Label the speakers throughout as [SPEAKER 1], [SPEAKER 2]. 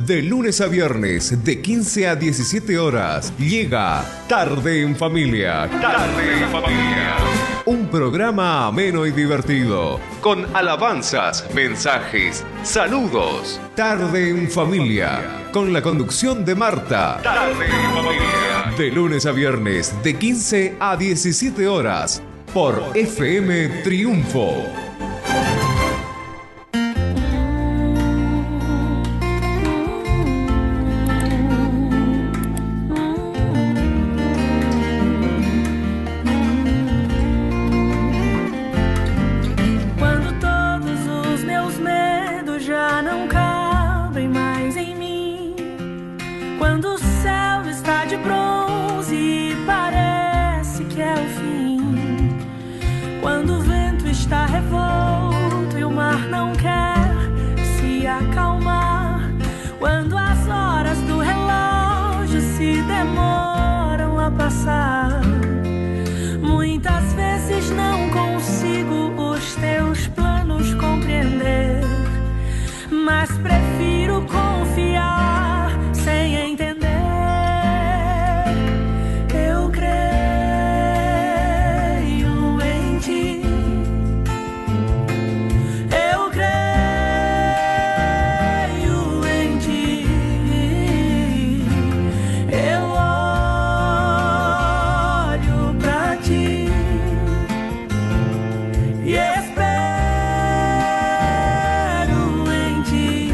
[SPEAKER 1] De lunes a viernes, de 15 a 17 horas, llega Tarde en Familia. Tarde en Familia. Un programa ameno y divertido, con alabanzas, mensajes, saludos. Tarde en Familia, con la conducción de Marta. Tarde en Familia. De lunes a viernes, de 15 a 17 horas, por FM Triunfo.
[SPEAKER 2] Muitas vezes não consigo os teus planos compreender, mas prefiro confiar sem entender. Eu creio em ti. Eu creio em ti. Eu olho pra ti e espero em ti.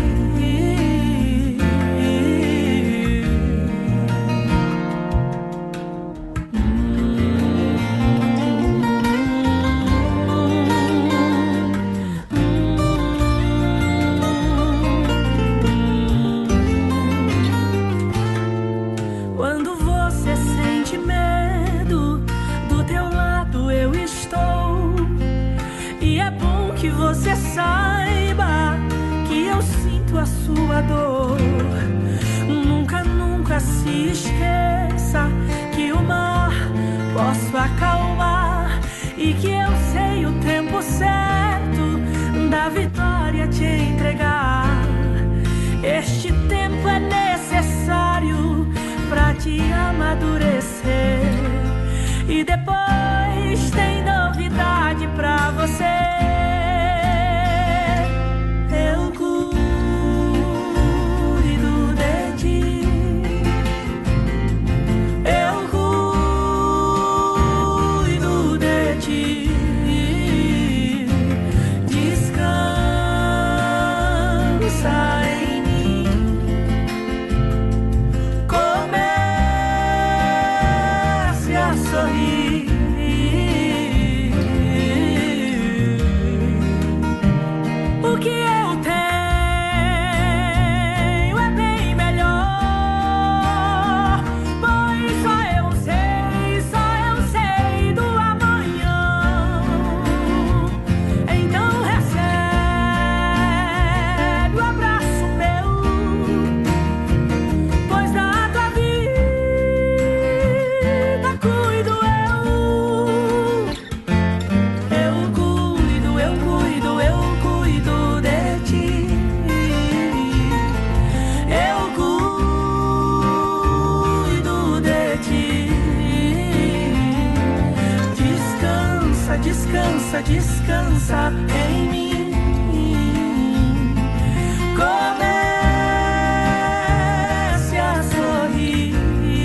[SPEAKER 2] Quando você sente medo, do teu lado eu estou. E é bom que você saiba que eu sinto a sua dor. Nunca, nunca se esqueça que o mar posso acalmar e que eu sei o tempo certo da vitória te entregar. Este tempo é necessário pra te amadurecer. E depois tem novidade pra você. Eu cuido de ti. Eu cuido de ti. Descansa em mim. Comece a sorrir. O que eu tenho é bem melhor, pois só eu sei do amanhã. Então recebe o abraço meu, pois da tua vida cuido eu. Eu cuido de ti. Eu cuido de ti. Descansa, descansa, descansa em mim. Comece a sorrir.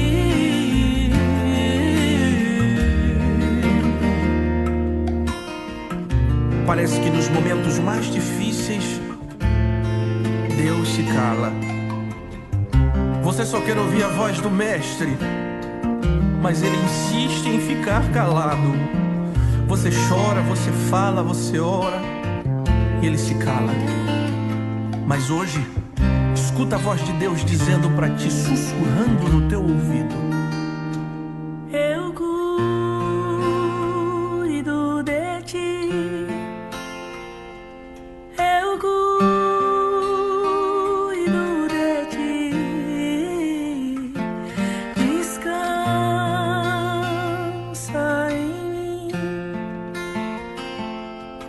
[SPEAKER 3] Parece que nos momentos mais difíceis, Deus se cala. Você só quer ouvir a voz do mestre, mas ele insiste em ficar calado. Você chora, você fala, você ora, e ele se cala. Mas hoje, escuta a voz de Deus dizendo pra ti, sussurrando no teu ouvido:
[SPEAKER 2] Eu cuido de ti. Eu cuido de ti. Descansa em mim.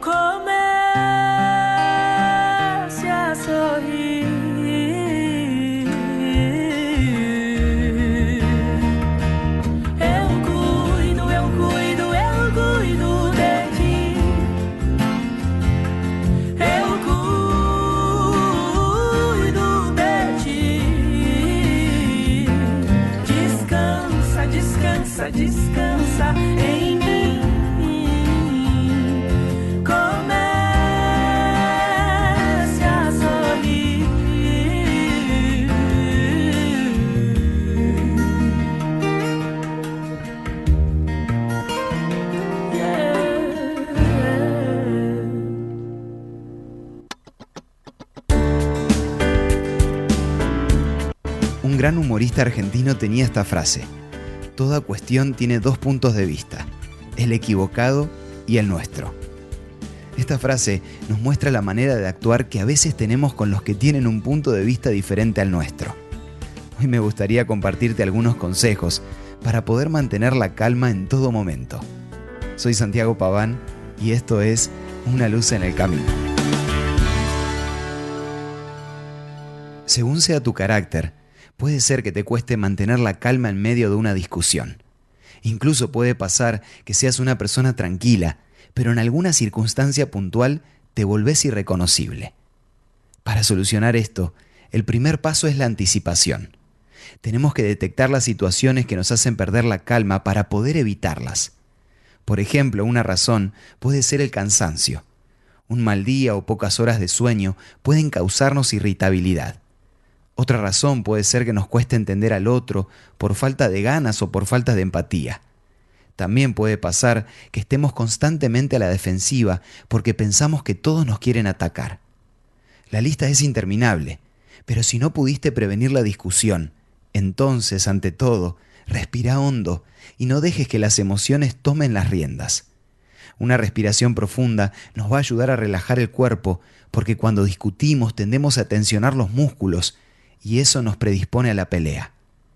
[SPEAKER 2] Comece a sorrir. descansa em mim. Comece a sorrir.
[SPEAKER 4] Un gran humorista argentino tenía esta frase: toda cuestión tiene dos puntos de vista, el equivocado y el nuestro. Esta frase nos muestra la manera de actuar que a veces tenemos con los que tienen un punto de vista diferente al nuestro. Hoy me gustaría compartirte algunos consejos para poder mantener la calma en todo momento. Soy Santiago Paván y esto es Una luz en el camino. Según sea tu carácter, puede ser que te cueste mantener la calma en medio de una discusión. Incluso puede pasar que seas una persona tranquila, pero en alguna circunstancia puntual te volvés irreconocible. Para solucionar esto, el primer paso es la anticipación. Tenemos que detectar las situaciones que nos hacen perder la calma para poder evitarlas. Por ejemplo, una razón puede ser el cansancio. Un mal día o pocas horas de sueño pueden causarnos irritabilidad. Otra razón puede ser que nos cueste entender al otro por falta de ganas o por falta de empatía. También puede pasar que estemos constantemente a la defensiva porque pensamos que todos nos quieren atacar. La lista es interminable, pero si no pudiste prevenir la discusión, entonces, ante todo, respira hondo y no dejes que las emociones tomen las riendas. Una respiración profunda nos va a ayudar a relajar el cuerpo porque cuando discutimos tendemos a tensionar los músculos y eso nos predispone a la pelea.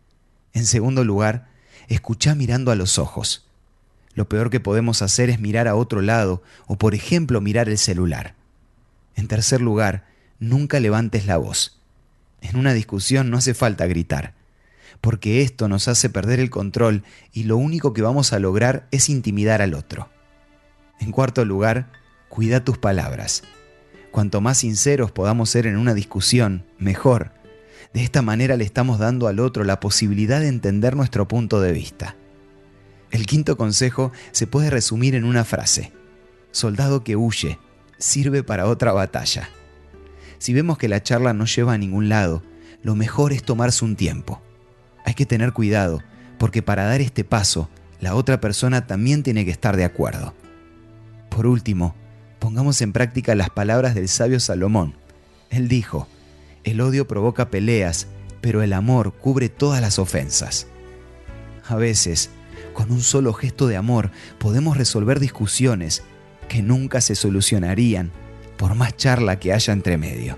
[SPEAKER 4] En segundo lugar, escuchá mirando a los ojos. Lo peor que podemos hacer es mirar a otro lado o, por ejemplo, mirar el celular. En tercer lugar, nunca levantes la voz. En una discusión no hace falta gritar, porque esto nos hace perder el control y lo único que vamos a lograr es intimidar al otro. En cuarto lugar, cuida tus palabras. Cuanto más sinceros podamos ser en una discusión, mejor. De esta manera le estamos dando al otro la posibilidad de entender nuestro punto de vista. El quinto consejo se puede resumir en una frase: soldado que huye, sirve para otra batalla. Si vemos que la charla no lleva a ningún lado, lo mejor es tomarse un tiempo. Hay que tener cuidado, porque para dar este paso, la otra persona también tiene que estar de acuerdo. Por último, pongamos en práctica las palabras del sabio Salomón. Él dijo: el odio provoca peleas, pero el amor cubre todas las ofensas. A veces, con un solo gesto de amor, podemos resolver discusiones que nunca se solucionarían por más charla que haya entre medio.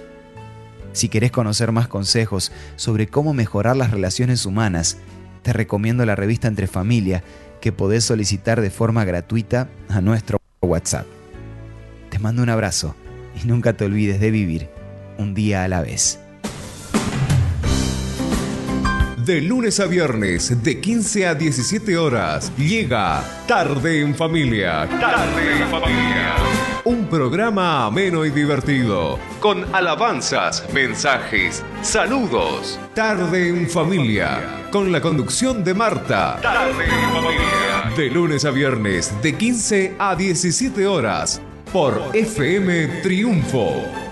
[SPEAKER 4] Si querés conocer más consejos sobre cómo mejorar las relaciones humanas, te recomiendo la revista Entre Familia, que podés solicitar de forma gratuita a nuestro WhatsApp. Te mando un abrazo y nunca te olvides de vivir un día a la vez.
[SPEAKER 1] De lunes a viernes, de 15 a 17 horas, llega Tarde en Familia. Tarde en Familia. Un programa ameno y divertido, con alabanzas, mensajes, saludos. Tarde en Familia, con la conducción de Marta. Tarde en Familia. De lunes a viernes, de 15 a 17 horas, por FM Triunfo.